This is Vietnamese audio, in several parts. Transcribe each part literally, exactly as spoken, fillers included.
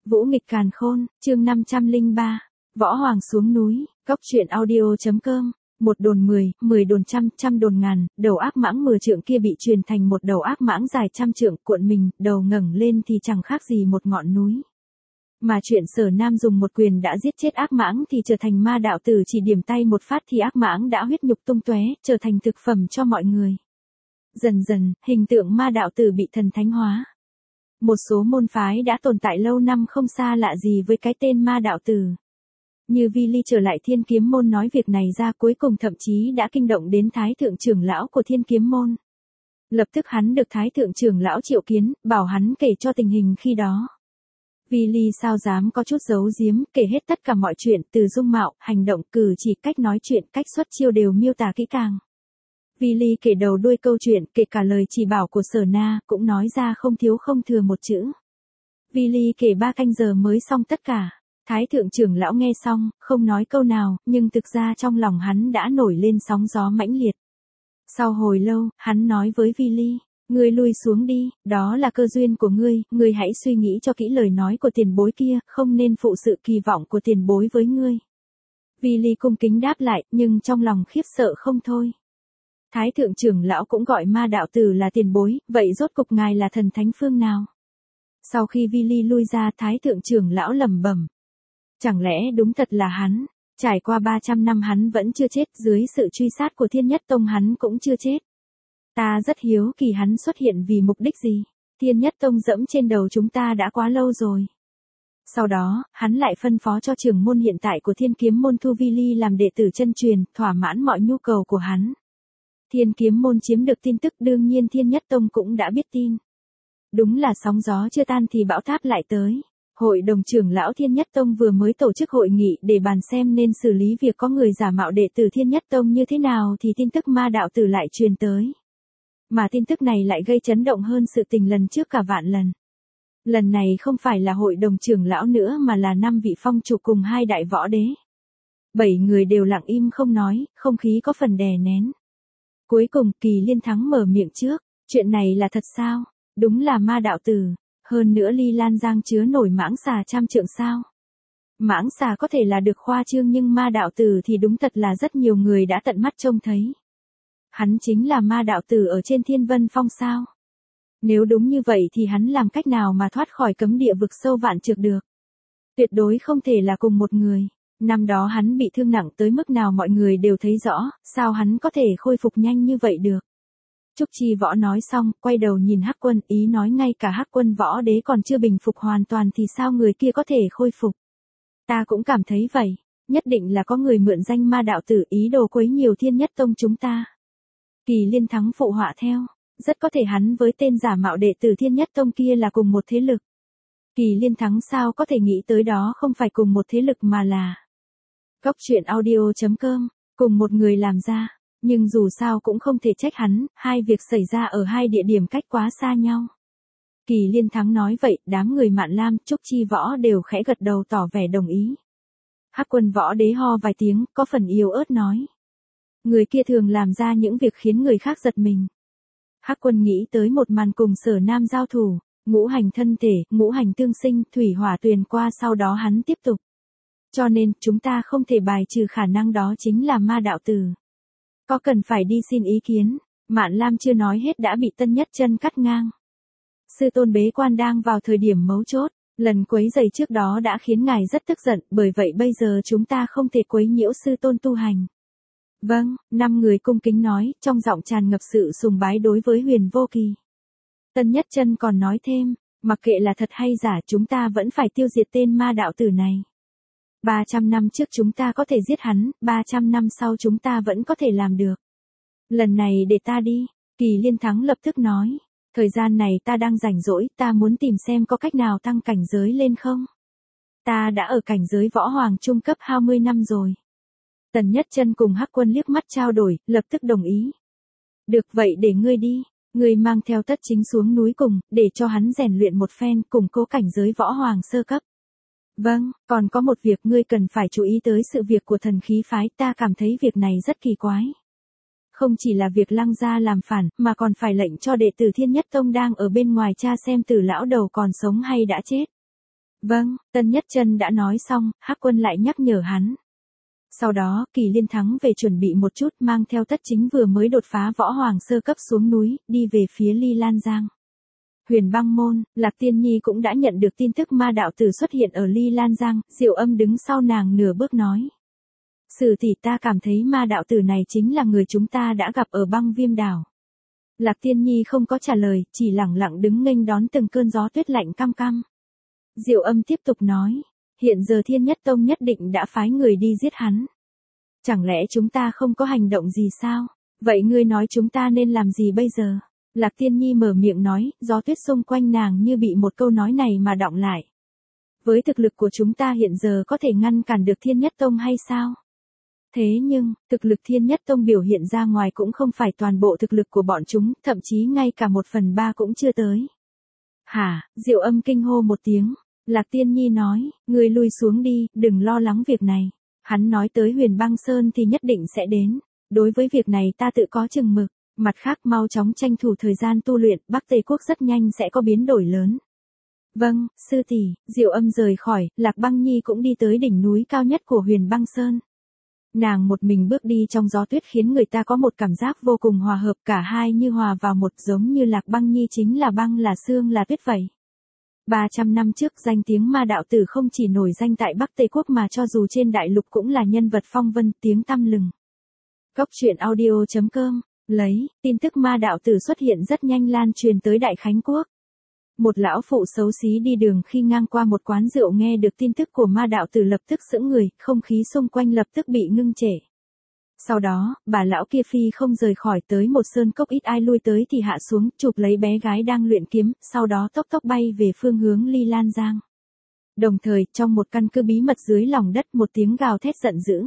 Vũ nghịch càn khôn, chương năm trăm lẻ ba, Võ Hoàng xuống núi, Cốc truyện audio.com, một đồn mười, mười đồn trăm, trăm đồn ngàn, đầu ác mãng mười trượng kia bị truyền thành một đầu ác mãng dài trăm trượng, cuộn mình, đầu ngẩng lên thì chẳng khác gì một ngọn núi. Mà chuyện Sở Nam dùng một quyền đã giết chết ác mãng thì trở thành ma đạo tử chỉ điểm tay một phát thì ác mãng đã huyết nhục tung tóe, trở thành thực phẩm cho mọi người. Dần dần, hình tượng ma đạo tử bị thần thánh hóa. Một số môn phái đã tồn tại lâu năm không xa lạ gì với cái tên ma đạo tử. Như Vi Ly trở lại Thiên Kiếm môn nói việc này ra, cuối cùng thậm chí đã kinh động đến Thái thượng trưởng lão của Thiên Kiếm môn. Lập tức hắn được Thái thượng trưởng lão triệu kiến, bảo hắn kể cho tình hình khi đó. Vi Ly sao dám có chút giấu giếm, kể hết tất cả mọi chuyện, từ dung mạo, hành động, cử chỉ, cách nói chuyện, cách xuất chiêu đều miêu tả kỹ càng. Vi Ly kể đầu đuôi câu chuyện, kể cả lời chỉ bảo của Sở Na, cũng nói ra không thiếu không thừa một chữ. Vi Ly kể ba canh giờ mới xong tất cả. Thái thượng trưởng lão nghe xong, không nói câu nào, nhưng thực ra trong lòng hắn đã nổi lên sóng gió mãnh liệt. Sau hồi lâu, hắn nói với Vi Ly, ngươi lui xuống đi, đó là cơ duyên của ngươi, ngươi hãy suy nghĩ cho kỹ lời nói của tiền bối kia, không nên phụ sự kỳ vọng của tiền bối với ngươi. Vi Ly cung kính đáp lại, nhưng trong lòng khiếp sợ không thôi. Thái thượng trưởng lão cũng gọi ma đạo tử là tiền bối, vậy rốt cục ngài là thần thánh phương nào? Sau khi Vi Ly lui ra, Thái thượng trưởng lão lẩm bẩm. Chẳng lẽ đúng thật là hắn, trải qua ba trăm năm hắn vẫn chưa chết, dưới sự truy sát của Thiên Nhất Tông hắn cũng chưa chết. Ta rất hiếu kỳ hắn xuất hiện vì mục đích gì, Thiên Nhất Tông dẫm trên đầu chúng ta đã quá lâu rồi. Sau đó, hắn lại phân phó cho trưởng môn hiện tại của Thiên Kiếm môn thu Vi Ly làm đệ tử chân truyền, thỏa mãn mọi nhu cầu của hắn. Thiên Kiếm môn chiếm được tin tức, đương nhiên Thiên Nhất Tông cũng đã biết tin. Đúng là sóng gió chưa tan thì bão táp lại tới. Hội đồng trưởng lão Thiên Nhất Tông vừa mới tổ chức hội nghị để bàn xem nên xử lý việc có người giả mạo đệ tử Thiên Nhất Tông như thế nào thì tin tức ma đạo tử lại truyền tới. Mà tin tức này lại gây chấn động hơn sự tình lần trước cả vạn lần. Lần này không phải là hội đồng trưởng lão nữa mà là năm vị phong chủ cùng hai đại võ đế. Bảy người đều lặng im không nói, không khí có phần đè nén. Cuối cùng Kỳ Liên Thắng mở miệng trước, chuyện này là thật sao? Đúng là ma đạo tử. Hơn nữa Ly Lan Giang chứa nổi mãng xà trăm trượng sao. Mãng xà có thể là được khoa trương nhưng ma đạo tử thì đúng thật là rất nhiều người đã tận mắt trông thấy. Hắn chính là ma đạo tử ở trên Thiên Vân Phong sao? Nếu đúng như vậy thì hắn làm cách nào mà thoát khỏi cấm địa vực sâu vạn trượng được? Tuyệt đối không thể là cùng một người. Năm đó hắn bị thương nặng tới mức nào mọi người đều thấy rõ, sao hắn có thể khôi phục nhanh như vậy được? Trúc Chi Võ nói xong, quay đầu nhìn Hắc Quân, ý nói ngay cả Hắc Quân võ đế còn chưa bình phục hoàn toàn thì sao người kia có thể khôi phục. Ta cũng cảm thấy vậy, nhất định là có người mượn danh ma đạo tử ý đồ quấy nhiều Thiên Nhất Tông chúng ta. Kỳ Liên Thắng phụ họa theo, rất có thể hắn với tên giả mạo đệ tử Thiên Nhất Tông kia là cùng một thế lực. Kỳ Liên Thắng sao có thể nghĩ tới đó không phải cùng một thế lực mà là Cốc truyện audio.com, cùng một người làm ra. Nhưng dù sao cũng không thể trách hắn, hai việc xảy ra ở hai địa điểm cách quá xa nhau. Kỳ Liên Thắng nói vậy, đám người Mạn Lam, Trúc Chi Võ đều khẽ gật đầu tỏ vẻ đồng ý. Hắc Quân võ đế ho vài tiếng, có phần yếu ớt nói. Người kia thường làm ra những việc khiến người khác giật mình. Hắc Quân nghĩ tới một màn cùng Sở Nam giao thủ, ngũ hành thân thể, ngũ hành tương sinh, thủy hỏa tuyền qua sau đó hắn tiếp tục. Cho nên, chúng ta không thể bài trừ khả năng đó chính là ma đạo tử. Có cần phải đi xin ý kiến, Mạn Lam chưa nói hết đã bị Tân Nhất Chân cắt ngang. Sư tôn bế quan đang vào thời điểm mấu chốt, lần quấy rầy trước đó đã khiến ngài rất tức giận, bởi vậy bây giờ chúng ta không thể quấy nhiễu sư tôn tu hành. Vâng, năm người cung kính nói, trong giọng tràn ngập sự sùng bái đối với Huyền Vô Kỳ. Tân Nhất Chân còn nói thêm, mặc kệ là thật hay giả chúng ta vẫn phải tiêu diệt tên ma đạo tử này. ba trăm năm trước chúng ta có thể giết hắn, ba trăm năm sau chúng ta vẫn có thể làm được. Lần này để ta đi, Kỳ Liên Thắng lập tức nói. Thời gian này ta đang rảnh rỗi, ta muốn tìm xem có cách nào tăng cảnh giới lên không. Ta đã ở cảnh giới võ hoàng trung cấp hai mươi năm rồi. Tần Nhất Chân cùng Hắc Quân liếc mắt trao đổi, lập tức đồng ý. Được vậy để ngươi đi, ngươi mang theo Tất Chính xuống núi cùng, để cho hắn rèn luyện một phen, củng cố cảnh giới võ hoàng sơ cấp. Vâng, còn có một việc ngươi cần phải chú ý tới sự việc của thần khí phái, ta cảm thấy việc này rất kỳ quái. Không chỉ là việc Lăng gia làm phản, mà còn phải lệnh cho đệ tử Thiên Nhất Tông đang ở bên ngoài tra xem Tử lão đầu còn sống hay đã chết. Vâng, Tân Nhất Chân đã nói xong, Hắc Quân lại nhắc nhở hắn. Sau đó, Kỳ Liên thắng về chuẩn bị một chút, mang theo Tất Chính vừa mới đột phá võ hoàng sơ cấp xuống núi, đi về phía Ly Lan Giang. Huyền Băng Môn, Lạc Tiên Nhi cũng đã nhận được tin tức ma đạo tử xuất hiện ở Ly Lan Giang, Diệu Âm đứng sau nàng nửa bước nói. Sử tỷ, ta cảm thấy ma đạo tử này chính là người chúng ta đã gặp ở Băng Viêm đảo. Lạc Tiên Nhi không có trả lời, chỉ lặng lặng đứng nghênh đón từng cơn gió tuyết lạnh căm căm. Diệu Âm tiếp tục nói, hiện giờ Thiên Nhất Tông nhất định đã phái người đi giết hắn. Chẳng lẽ chúng ta không có hành động gì sao? Vậy ngươi nói chúng ta nên làm gì bây giờ? Lạc Tiên Nhi mở miệng nói, gió tuyết xung quanh nàng như bị một câu nói này mà đọng lại. Với thực lực của chúng ta hiện giờ có thể ngăn cản được Thiên Nhất Tông hay sao? Thế nhưng, thực lực Thiên Nhất Tông biểu hiện ra ngoài cũng không phải toàn bộ thực lực của bọn chúng, thậm chí ngay cả một phần ba cũng chưa tới. Hả, Diệu Âm kinh hô một tiếng. Lạc Tiên Nhi nói, ngươi lui xuống đi, đừng lo lắng việc này. Hắn nói tới Huyền Băng Sơn thì nhất định sẽ đến. Đối với việc này ta tự có chừng mực. Mặt khác mau chóng tranh thủ thời gian tu luyện, Bắc Tây Quốc rất nhanh sẽ có biến đổi lớn. Vâng, sư tỷ. Diệu Âm rời khỏi, Lạc Băng Nhi cũng đi tới đỉnh núi cao nhất của Huyền Băng Sơn. Nàng một mình bước đi trong gió tuyết khiến người ta có một cảm giác vô cùng hòa hợp, cả hai như hòa vào một, giống như Lạc Băng Nhi chính là băng là xương là tuyết vậy. ba trăm năm trước danh tiếng ma đạo tử không chỉ nổi danh tại Bắc Tây Quốc mà cho dù trên đại lục cũng là nhân vật phong vân, tiếng tăm lừng. Góc truyện audio chấm com, lấy, tin tức ma đạo tử xuất hiện rất nhanh lan truyền tới Đại Khánh Quốc. Một lão phụ xấu xí đi đường khi ngang qua một quán rượu nghe được tin tức của ma đạo tử lập tức sững người, không khí xung quanh lập tức bị ngưng trệ. Sau đó, bà lão kia phi không rời khỏi, tới một sơn cốc ít ai lui tới thì hạ xuống, chụp lấy bé gái đang luyện kiếm, sau đó tốc tốc bay về phương hướng Ly Lan Giang. Đồng thời, trong một căn cứ bí mật dưới lòng đất, một tiếng gào thét giận dữ.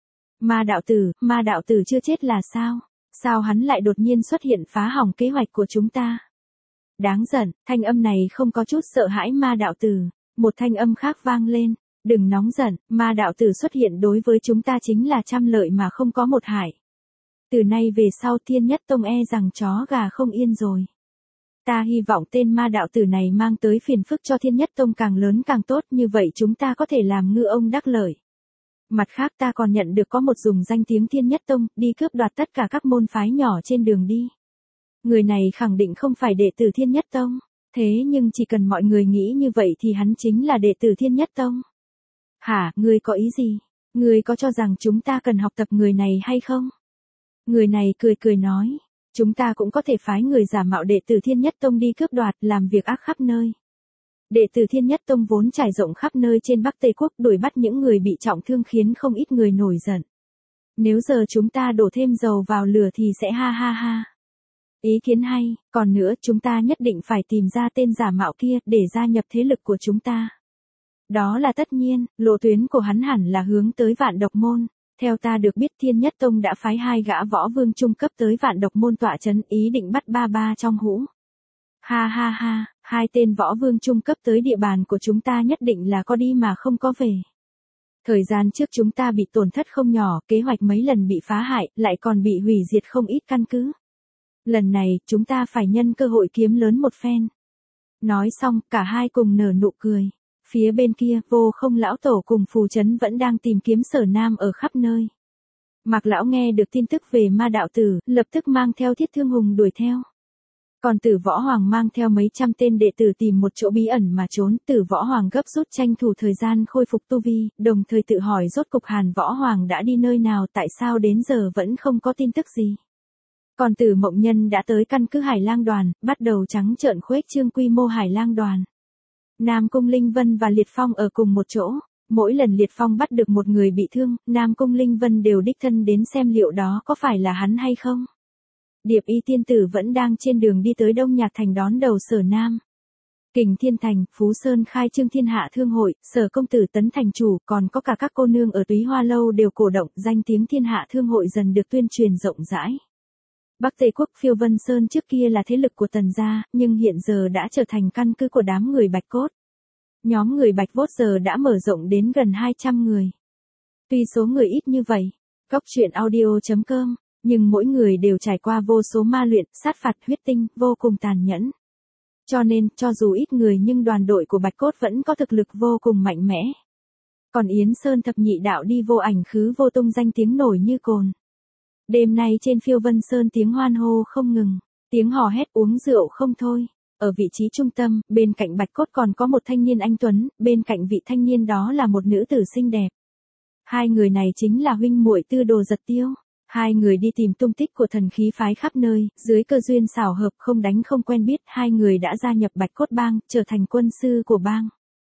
Ma đạo tử, ma đạo tử chưa chết là sao? Sao hắn lại đột nhiên xuất hiện phá hỏng kế hoạch của chúng ta? Đáng giận, thanh âm này không có chút sợ hãi ma đạo tử. Một thanh âm khác vang lên. Đừng nóng giận, ma đạo tử xuất hiện đối với chúng ta chính là trăm lợi mà không có một hại. Từ nay về sau Thiên Nhất Tông e rằng chó gà không yên rồi. Ta hy vọng tên ma đạo tử này mang tới phiền phức cho Thiên Nhất Tông càng lớn càng tốt, như vậy chúng ta có thể làm ngư ông đắc lợi. Mặt khác ta còn nhận được có một dùng danh tiếng Thiên Nhất Tông, đi cướp đoạt tất cả các môn phái nhỏ trên đường đi. Người này khẳng định không phải đệ tử Thiên Nhất Tông, thế nhưng chỉ cần mọi người nghĩ như vậy thì hắn chính là đệ tử Thiên Nhất Tông. Hả, ngươi có ý gì? Ngươi có cho rằng chúng ta cần học tập người này hay không? Người này cười cười nói, chúng ta cũng có thể phái người giả mạo đệ tử Thiên Nhất Tông đi cướp đoạt, làm việc ác khắp nơi. Đệ tử Thiên Nhất Tông vốn trải rộng khắp nơi trên Bắc Tây Quốc, đuổi bắt những người bị trọng thương khiến không ít người nổi giận. Nếu giờ chúng ta đổ thêm dầu vào lửa thì sẽ ha ha ha. Ý kiến hay, còn nữa chúng ta nhất định phải tìm ra tên giả mạo kia để gia nhập thế lực của chúng ta. Đó là tất nhiên, lộ tuyến của hắn hẳn là hướng tới Vạn Độc Môn. Theo ta được biết Thiên Nhất Tông đã phái hai gã võ vương trung cấp tới Vạn Độc Môn tọa trấn, ý định bắt ba ba trong hũ. Ha ha ha, hai tên võ vương trung cấp tới địa bàn của chúng ta nhất định là có đi mà không có về. Thời gian trước chúng ta bị tổn thất không nhỏ, kế hoạch mấy lần bị phá hại, lại còn bị hủy diệt không ít căn cứ. Lần này, chúng ta phải nhân cơ hội kiếm lớn một phen. Nói xong, cả hai cùng nở nụ cười. Phía bên kia, Vô Không lão tổ cùng Phù Chấn vẫn đang tìm kiếm Sở Nam ở khắp nơi. Mạc lão nghe được tin tức về ma đạo tử, lập tức mang theo Thiết Thương Hùng đuổi theo. Còn Tử Võ Hoàng mang theo mấy trăm tên đệ tử tìm một chỗ bí ẩn mà trốn. Tử Võ Hoàng gấp rút tranh thủ thời gian khôi phục tu vi, đồng thời tự hỏi rốt cục Hàn Võ Hoàng đã đi nơi nào, tại sao đến giờ vẫn không có tin tức gì. Còn Tử Mộng Nhân đã tới căn cứ Hải Lang đoàn, bắt đầu trắng trợn khuếch trương quy mô Hải Lang đoàn. Nam Cung Linh Vân và Liệt Phong ở cùng một chỗ, mỗi lần Liệt Phong bắt được một người bị thương, Nam Cung Linh Vân đều đích thân đến xem liệu đó có phải là hắn hay không. Điệp Y tiên tử vẫn đang trên đường đi tới Đông Nhạc Thành đón đầu Sở Nam. Kình Thiên Thành, Phú Sơn khai trương Thiên Hạ Thương hội, Sở công tử tấn thành chủ, còn có cả các cô nương ở Túy Hoa lâu đều cổ động, danh tiếng Thiên Hạ Thương hội dần được tuyên truyền rộng rãi. Bắc Tây Quốc Phiêu Vân Sơn trước kia là thế lực của Tần gia, nhưng hiện giờ đã trở thành căn cứ của đám người Bạch Cốt. Nhóm người Bạch Vốt giờ đã mở rộng đến gần hai trăm người. Tuy số người ít như vậy, góc truyện audio chấm com, nhưng mỗi người đều trải qua vô số ma luyện, sát phạt huyết tinh, vô cùng tàn nhẫn. Cho nên, cho dù ít người nhưng đoàn đội của Bạch Cốt vẫn có thực lực vô cùng mạnh mẽ. Còn Yến Sơn thập nhị đạo đi vô ảnh khứ vô tung danh tiếng nổi như cồn. Đêm nay trên Phiêu Vân Sơn tiếng hoan hô không ngừng, tiếng hò hét uống rượu không thôi. Ở vị trí trung tâm, bên cạnh Bạch Cốt còn có một thanh niên anh tuấn, bên cạnh vị thanh niên đó là một nữ tử xinh đẹp. Hai người này chính là huynh muội Tư Đồ Giật Tiêu. Hai người đi tìm tung tích của thần khí phái khắp nơi, dưới cơ duyên xảo hợp không đánh không quen biết, hai người đã gia nhập Bạch Cốt bang, trở thành quân sư của bang.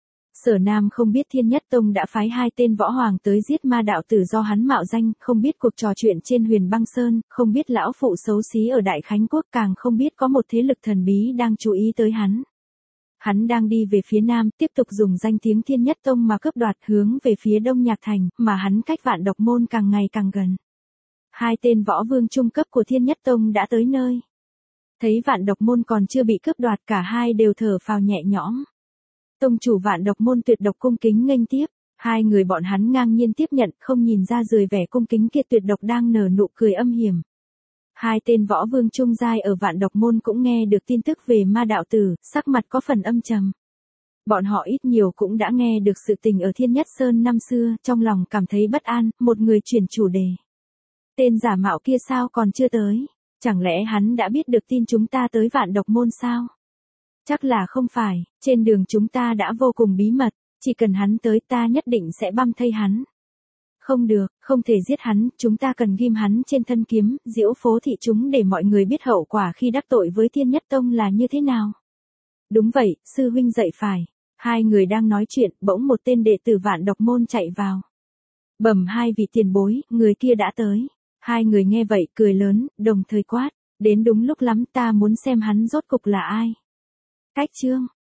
Sở Nam không biết Thiên Nhất Tông đã phái hai tên võ hoàng tới giết ma đạo tử do hắn mạo danh, không biết cuộc trò chuyện trên Huyền Băng Sơn, không biết lão phụ xấu xí ở Đại Khánh Quốc, càng không biết có một thế lực thần bí đang chú ý tới hắn. Hắn đang đi về phía nam, tiếp tục dùng danh tiếng Thiên Nhất Tông mà cướp đoạt hướng về phía Đông Nhạc Thành, mà hắn cách Vạn Độc Môn càng ngày càng gần. Hai tên võ vương trung cấp của Thiên Nhất Tông đã tới nơi. Thấy Vạn Độc Môn còn chưa bị cướp đoạt, cả hai đều thở phào nhẹ nhõm. Tông chủ Vạn Độc Môn Tuyệt Độc cung kính nghênh tiếp, hai người bọn hắn ngang nhiên tiếp nhận, không nhìn ra rời vẻ cung kính kia Tuyệt Độc đang nở nụ cười âm hiểm. Hai tên võ vương trung giai ở Vạn Độc Môn cũng nghe được tin tức về ma đạo tử, sắc mặt có phần âm trầm. Bọn họ ít nhiều cũng đã nghe được sự tình ở Thiên Nhất Sơn năm xưa, trong lòng cảm thấy bất an, một người chuyển chủ đề. Tên giả mạo kia sao còn chưa tới? Chẳng lẽ hắn đã biết được tin chúng ta tới Vạn Độc Môn sao? Chắc là không phải, trên đường chúng ta đã vô cùng bí mật, chỉ cần hắn tới ta nhất định sẽ băm thây hắn. Không được, không thể giết hắn, chúng ta cần ghim hắn trên thân kiếm, diễu phố thị chúng để mọi người biết hậu quả khi đắc tội với Thiên Nhất Tông là như thế nào. Đúng vậy, sư huynh dạy phải. Hai người đang nói chuyện, bỗng một tên đệ tử Vạn Độc Môn chạy vào. Bẩm hai vị tiền bối, người kia đã tới. Hai người nghe vậy cười lớn, đồng thời quát, đến đúng lúc lắm, ta muốn xem hắn rốt cục là ai. Cách chương